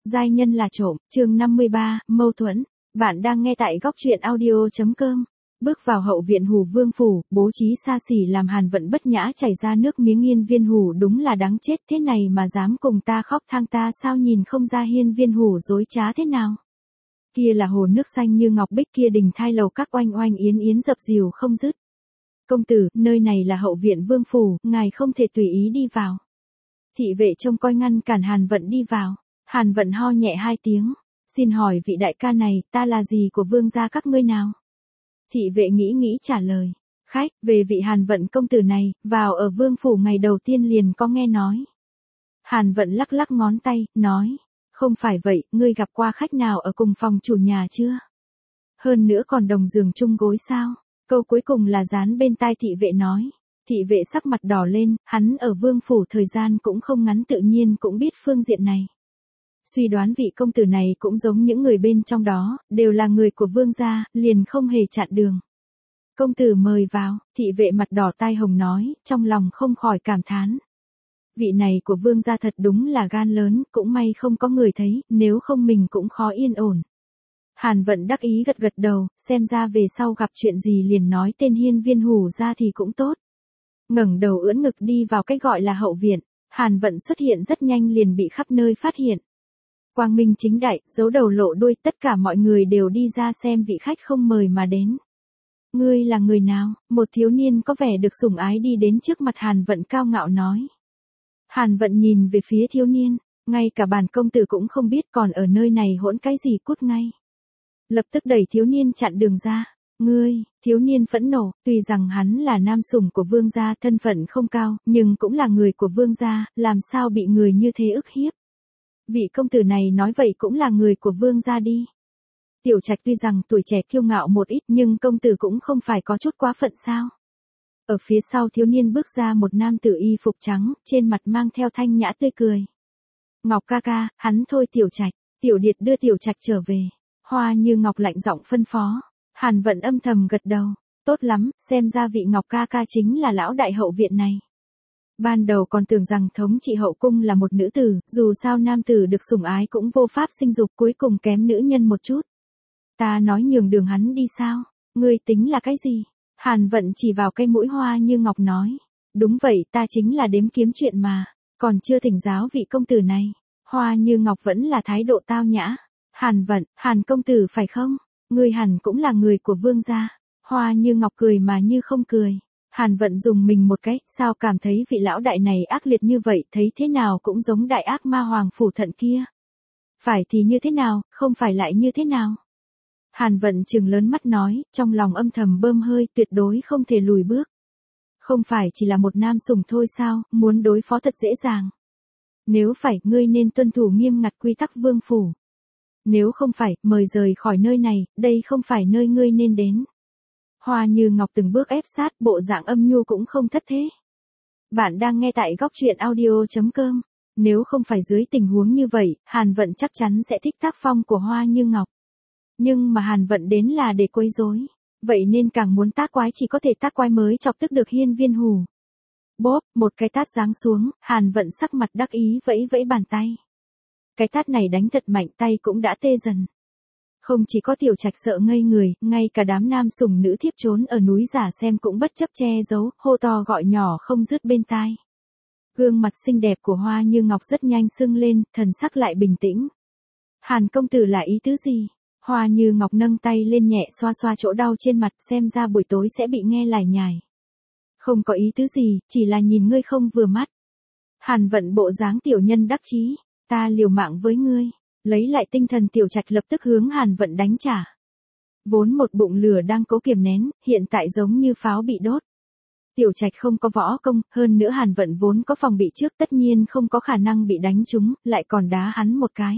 Giai nhân là trộm, chương 53, mâu thuẫn. Bạn đang nghe tại góc truyện audio.com. Bước vào hậu viện Hủ Vương phủ, bố trí xa xỉ làm Hàn Vận bất nhã chảy ra nước miếng. Hiên Viên Hủ đúng là đáng chết, thế này mà dám cùng ta khóc thang, ta sao nhìn không ra Hiên Viên Hủ dối trá thế nào. Kia là hồ nước xanh như ngọc bích, kia đình thai lầu các oanh oanh yến yến dập dìu không dứt. Công tử, nơi này là hậu viện Vương phủ, ngài không thể tùy ý đi vào. Thị vệ trông coi ngăn cản Hàn Vận đi vào. Hàn Vận ho nhẹ hai tiếng, xin hỏi vị đại ca này, ta là gì của Vương gia các ngươi nào? Thị vệ nghĩ trả lời, khách, về vị Hàn Vận công tử này, vào ở Vương phủ ngày đầu tiên liền có nghe nói. Hàn Vận lắc lắc ngón tay, nói, không phải vậy, ngươi gặp qua khách nào ở cùng phòng chủ nhà chưa? Hơn nữa còn đồng giường chung gối sao? Câu cuối cùng là dán bên tai thị vệ nói. Thị vệ sắc mặt đỏ lên, hắn ở Vương phủ thời gian cũng không ngắn, tự nhiên cũng biết phương diện này. Suy đoán vị công tử này cũng giống những người bên trong đó, đều là người của Vương gia, liền không hề chặn đường. Công tử mời vào, thị vệ mặt đỏ tai hồng nói, trong lòng không khỏi cảm thán. Vị này của Vương gia thật đúng là gan lớn, cũng may không có người thấy, nếu không mình cũng khó yên ổn. Hàn Vận đắc ý gật gật đầu, xem ra về sau gặp chuyện gì liền nói tên Hiên Viên Hủ ra thì cũng tốt. Ngẩng đầu ưỡn ngực đi vào cái gọi là hậu viện, Hàn Vận xuất hiện rất nhanh liền bị khắp nơi phát hiện. Quang minh chính đại, giấu đầu lộ đuôi, tất cả mọi người đều đi ra xem vị khách không mời mà đến. Ngươi là người nào? Một thiếu niên có vẻ được sủng ái đi đến trước mặt Hàn Vận cao ngạo nói. Hàn Vận nhìn về phía thiếu niên, ngay cả bản công tử cũng không biết, còn ở nơi này hỗn cái gì, cút ngay. Lập tức đẩy thiếu niên chặn đường ra. Ngươi, thiếu niên phẫn nộ, tuy rằng hắn là nam sủng của Vương gia, thân phận không cao, nhưng cũng là người của Vương gia, làm sao bị người như thế ức hiếp. Vị công tử này nói vậy cũng là người của Vương gia đi. Tiểu Trạch tuy rằng tuổi trẻ kiêu ngạo một ít, nhưng công tử cũng không phải có chút quá phận sao. Ở phía sau thiếu niên bước ra một nam tử y phục trắng, trên mặt mang theo thanh nhã tươi cười. Ngọc ca ca, hắn thôi Tiểu Trạch. Tiểu Điệt đưa Tiểu Trạch trở về. Hoa Như Ngọc lạnh giọng phân phó. Hàn Vận âm thầm gật đầu. Tốt lắm, xem ra vị Ngọc ca ca chính là lão đại hậu viện này. Ban đầu còn tưởng rằng thống trị hậu cung là một nữ tử, dù sao nam tử được sủng ái cũng vô pháp sinh dục, cuối cùng kém nữ nhân một chút. Ta nói nhường đường hắn đi sao? Ngươi tính là cái gì? Hàn Vận chỉ vào cái mũi Hoa Như Ngọc nói. Đúng vậy, ta chính là đếm kiếm chuyện mà, còn chưa thỉnh giáo vị công tử này. Hoa Như Ngọc vẫn là thái độ tao nhã. Hàn Vận, Hàn công tử phải không? Ngươi hẳn cũng là người của Vương gia. Hoa Như Ngọc cười mà như không cười. Hàn Vận dùng mình một cái, sao cảm thấy vị lão đại này ác liệt như vậy, thấy thế nào cũng giống đại ác ma Hoàng Phủ Thận kia. Phải thì như thế nào, không phải lại như thế nào? Hàn Vận trừng lớn mắt nói, trong lòng âm thầm bơm hơi, tuyệt đối không thể lùi bước. Không phải chỉ là một nam sủng thôi sao, muốn đối phó thật dễ dàng. Nếu phải, ngươi nên tuân thủ nghiêm ngặt quy tắc Vương phủ. Nếu không phải, mời rời khỏi nơi này, đây không phải nơi ngươi nên đến. Hoa Như Ngọc từng bước ép sát, bộ dạng âm nhu cũng không thất thế. Bạn đang nghe tại góc truyện audio.com. Nếu không phải dưới tình huống như vậy, Hàn Vận chắc chắn sẽ thích tác phong của Hoa Như Ngọc. Nhưng mà Hàn Vận đến là để quấy rối, vậy nên càng muốn tác quái chỉ có thể tác quái mới chọc tức được Hiên Viên Hủ. Bốp, một cái tát giáng xuống, Hàn Vận sắc mặt đắc ý vẫy vẫy bàn tay. Cái tát này đánh thật mạnh, tay cũng đã tê dần. Không chỉ có Tiểu Trạch sợ ngây người, ngay cả đám nam sủng nữ thiếp trốn ở núi giả xem cũng bất chấp che giấu, hô to gọi nhỏ không dứt bên tai. Gương mặt xinh đẹp của Hoa Như Ngọc rất nhanh sưng lên, thần sắc lại bình tĩnh. Hàn công tử là ý tứ gì? Hoa Như Ngọc nâng tay lên nhẹ xoa xoa chỗ đau trên mặt, xem ra buổi tối sẽ bị nghe lải nhải. Không có ý tứ gì, chỉ là nhìn ngươi không vừa mắt. Hàn Vận bộ dáng tiểu nhân đắc chí, ta liều mạng với ngươi. Lấy lại tinh thần, Tiểu Trạch lập tức hướng Hàn Vận đánh trả. Vốn một bụng lửa đang cố kiềm nén, hiện tại giống như pháo bị đốt. Tiểu Trạch không có võ công, hơn nữa Hàn Vận vốn có phòng bị trước, tất nhiên không có khả năng bị đánh trúng, lại còn đá hắn một cái.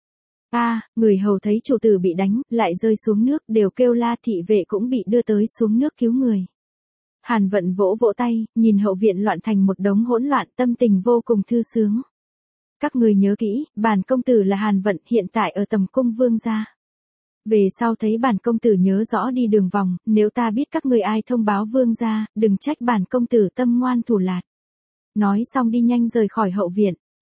Người hầu thấy chủ tử bị đánh, lại rơi xuống nước, đều kêu la, thị vệ cũng bị đưa tới xuống nước cứu người. Hàn Vận vỗ vỗ tay, nhìn hậu viện loạn thành một đống hỗn loạn, tâm tình vô cùng thư sướng. Các người nhớ kỹ, bản công tử là Hàn Vận, hiện tại ở tầm cung Vương gia. Về sau thấy bản công tử nhớ rõ đi đường vòng, nếu ta biết các người ai thông báo Vương gia, đừng trách bản công tử tâm ngoan thủ lạt. Nói xong đi nhanh rời khỏi hậu viện.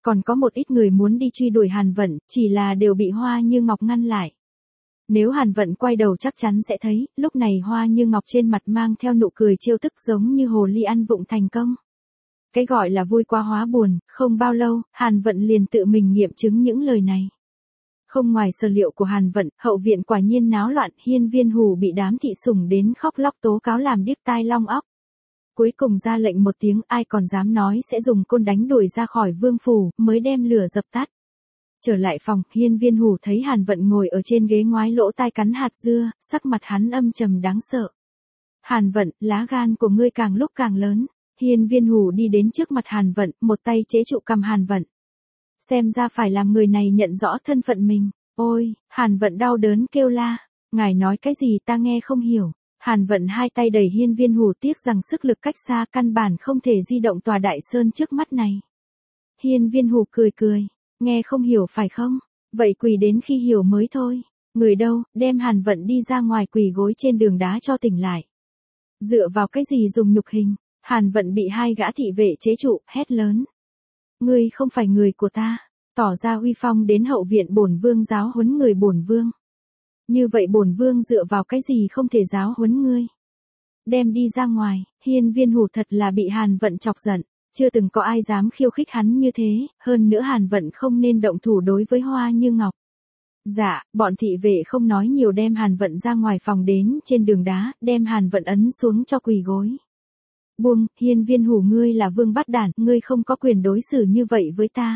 Còn có một ít người muốn đi truy đuổi Hàn Vận, chỉ là đều bị Hoa Như Ngọc ngăn lại. Nếu Hàn Vận quay đầu chắc chắn sẽ thấy, lúc này Hoa Như Ngọc trên mặt mang theo nụ cười trêu tức giống như hồ ly ăn vụng thành công. Cái gọi là vui quá hóa buồn, không bao lâu, Hàn Vận liền tự mình nghiệm chứng những lời này. Không ngoài sở liệu của Hàn Vận, hậu viện quả nhiên náo loạn, Hiên Viên Hủ bị đám thị sủng đến khóc lóc tố cáo làm điếc tai long óc. Cuối cùng ra lệnh một tiếng, ai còn dám nói sẽ dùng côn đánh đuổi ra khỏi vương phủ, mới đem lửa dập tắt. Trở lại phòng, Hiên Viên Hủ thấy Hàn Vận ngồi ở trên ghế ngoái lỗ tai cắn hạt dưa, sắc mặt hắn âm trầm đáng sợ. Hàn Vận, lá gan của ngươi càng lúc càng lớn. Hiên Viên Hủ đi đến trước mặt Hàn Vận, một tay chế trụ cằm Hàn Vận. Xem ra phải làm người này nhận rõ thân phận mình. Ôi, Hàn Vận đau đớn kêu la. Ngài nói cái gì ta nghe không hiểu. Hàn Vận hai tay đẩy Hiên Viên Hủ, tiếc rằng sức lực cách xa căn bản không thể di động tòa đại sơn trước mắt này. Hiên Viên Hủ cười cười. Nghe không hiểu phải không? Vậy quỳ đến khi hiểu mới thôi. Người đâu, đem Hàn Vận đi ra ngoài quỳ gối trên đường đá cho tỉnh lại. Dựa vào cái gì dùng nhục hình? Hàn Vận bị hai gã thị vệ chế trụ, hét lớn. Ngươi không phải người của ta, tỏ ra uy phong đến hậu viện bổn vương giáo huấn người bổn vương. Như vậy bổn vương dựa vào cái gì không thể giáo huấn ngươi? Đem đi ra ngoài, Hiên Viên Hủ thật là bị Hàn Vận chọc giận, chưa từng có ai dám khiêu khích hắn như thế, hơn nữa Hàn Vận không nên động thủ đối với Hoa Như Ngọc. Dạ, bọn thị vệ không nói nhiều đem Hàn Vận ra ngoài phòng đến trên đường đá, đem Hàn Vận ấn xuống cho quỳ gối. Buông, Hiên Viên Hủ ngươi là vương bát đản, ngươi không có quyền đối xử như vậy với ta.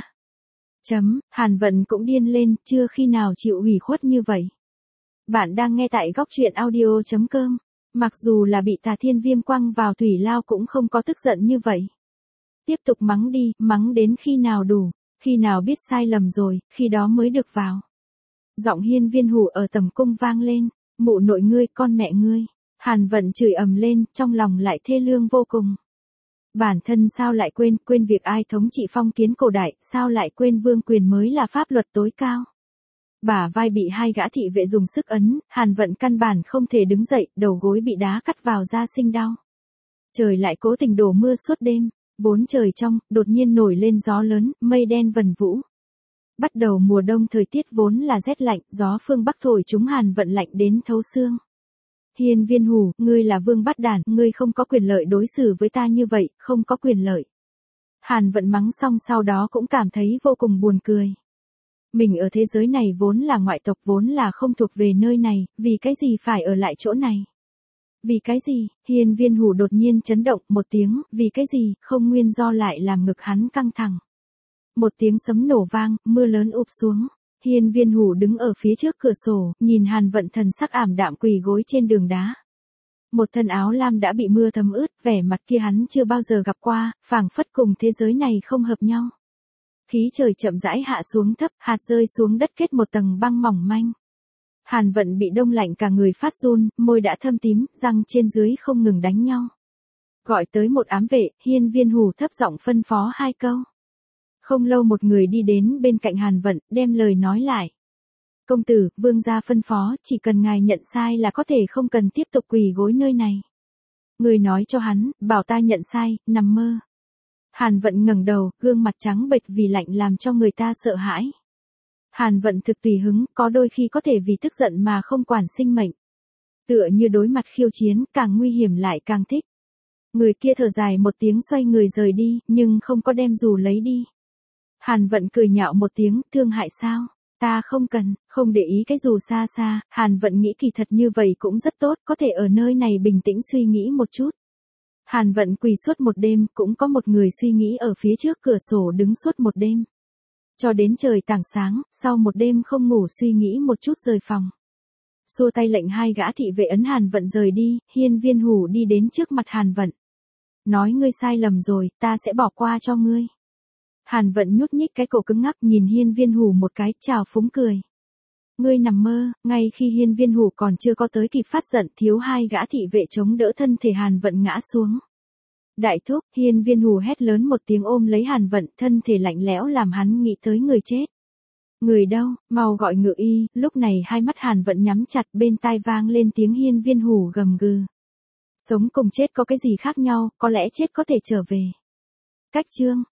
Hàn Vận cũng điên lên, chưa khi nào chịu ủy khuất như vậy. Bạn đang nghe tại góc truyện audio.com. Mặc dù là bị Tà Thiên Viêm quăng vào thủy lao cũng không có tức giận như vậy. Tiếp tục mắng đi, mắng đến khi nào đủ, khi nào biết sai lầm rồi, khi đó mới được vào. Giọng Hiên Viên Hủ ở tầm cung vang lên, mụ nội ngươi, con mẹ ngươi. Hàn Vận chửi ầm lên, trong lòng lại thê lương vô cùng. Bản thân sao lại quên việc ai thống trị phong kiến cổ đại, sao lại quên vương quyền mới là pháp luật tối cao. Bả vai bị hai gã thị vệ dùng sức ấn, Hàn Vận căn bản không thể đứng dậy, đầu gối bị đá cắt vào da sinh đau. Trời lại cố tình đổ mưa suốt đêm, vốn trời trong, đột nhiên nổi lên gió lớn, mây đen vần vũ. Bắt đầu mùa đông thời tiết vốn là rét lạnh, gió phương Bắc thổi chúng Hàn Vận lạnh đến thấu xương. Hiên Viên Hủ, ngươi là vương bát đản, ngươi không có quyền lợi đối xử với ta như vậy, không có quyền lợi. Hàn Vận mắng xong sau đó cũng cảm thấy vô cùng buồn cười. Mình ở thế giới này vốn là ngoại tộc, vốn là không thuộc về nơi này, vì cái gì phải ở lại chỗ này? Vì cái gì? Hiên Viên Hủ đột nhiên chấn động một tiếng, vì cái gì, không nguyên do lại làm ngực hắn căng thẳng. Một tiếng sấm nổ vang, mưa lớn ụp xuống. Hiên Viên Hủ đứng ở phía trước cửa sổ, nhìn Hàn Vận thần sắc ảm đạm quỳ gối trên đường đá. Một thân áo lam đã bị mưa thấm ướt, vẻ mặt kia hắn chưa bao giờ gặp qua, phảng phất cùng thế giới này không hợp nhau. Khí trời chậm rãi hạ xuống thấp, hạt rơi xuống đất kết một tầng băng mỏng manh. Hàn Vận bị đông lạnh cả người phát run, môi đã thâm tím, răng trên dưới không ngừng đánh nhau. Gọi tới một ám vệ, Hiên Viên Hủ thấp giọng phân phó hai câu. Không lâu một người đi đến bên cạnh Hàn Vận, đem lời nói lại. Công tử, vương gia phân phó, chỉ cần ngài nhận sai là có thể không cần tiếp tục quỳ gối nơi này. Người nói cho hắn, bảo ta nhận sai, nằm mơ. Hàn Vận ngẩng đầu, gương mặt trắng bệch vì lạnh làm cho người ta sợ hãi. Hàn Vận thực tùy hứng, có đôi khi có thể vì tức giận mà không quản sinh mệnh. Tựa như đối mặt khiêu chiến, càng nguy hiểm lại càng thích. Người kia thở dài một tiếng xoay người rời đi, nhưng không có đem dù lấy đi. Hàn Vận cười nhạo một tiếng, thương hại sao? Ta không cần, không để ý cái dù xa xa, Hàn Vận nghĩ kỳ thật như vậy cũng rất tốt, có thể ở nơi này bình tĩnh suy nghĩ một chút. Hàn Vận quỳ suốt một đêm, cũng có một người suy nghĩ ở phía trước cửa sổ đứng suốt một đêm. Cho đến trời tảng sáng, sau một đêm không ngủ suy nghĩ một chút rời phòng. Xua tay lệnh hai gã thị vệ ấn Hàn Vận rời đi, Hiên Viên Hủ đi đến trước mặt Hàn Vận. Nói ngươi sai lầm rồi, ta sẽ bỏ qua cho ngươi. Hàn Vận nhúc nhích cái cổ cứng ngắc nhìn Hiên Viên Hủ một cái, chào phúng cười. Ngươi nằm mơ, ngay khi Hiên Viên Hủ còn chưa có tới kịp phát giận, thiếu hai gã thị vệ chống đỡ thân thể Hàn Vận ngã xuống. Đại thúc, Hiên Viên Hủ hét lớn một tiếng ôm lấy Hàn Vận, thân thể lạnh lẽo làm hắn nghĩ tới người chết. Người đâu, mau gọi ngự y, lúc này hai mắt Hàn Vận nhắm chặt, bên tai vang lên tiếng Hiên Viên Hủ gầm gừ. Sống cùng chết có cái gì khác nhau, có lẽ chết có thể trở về. Cách chương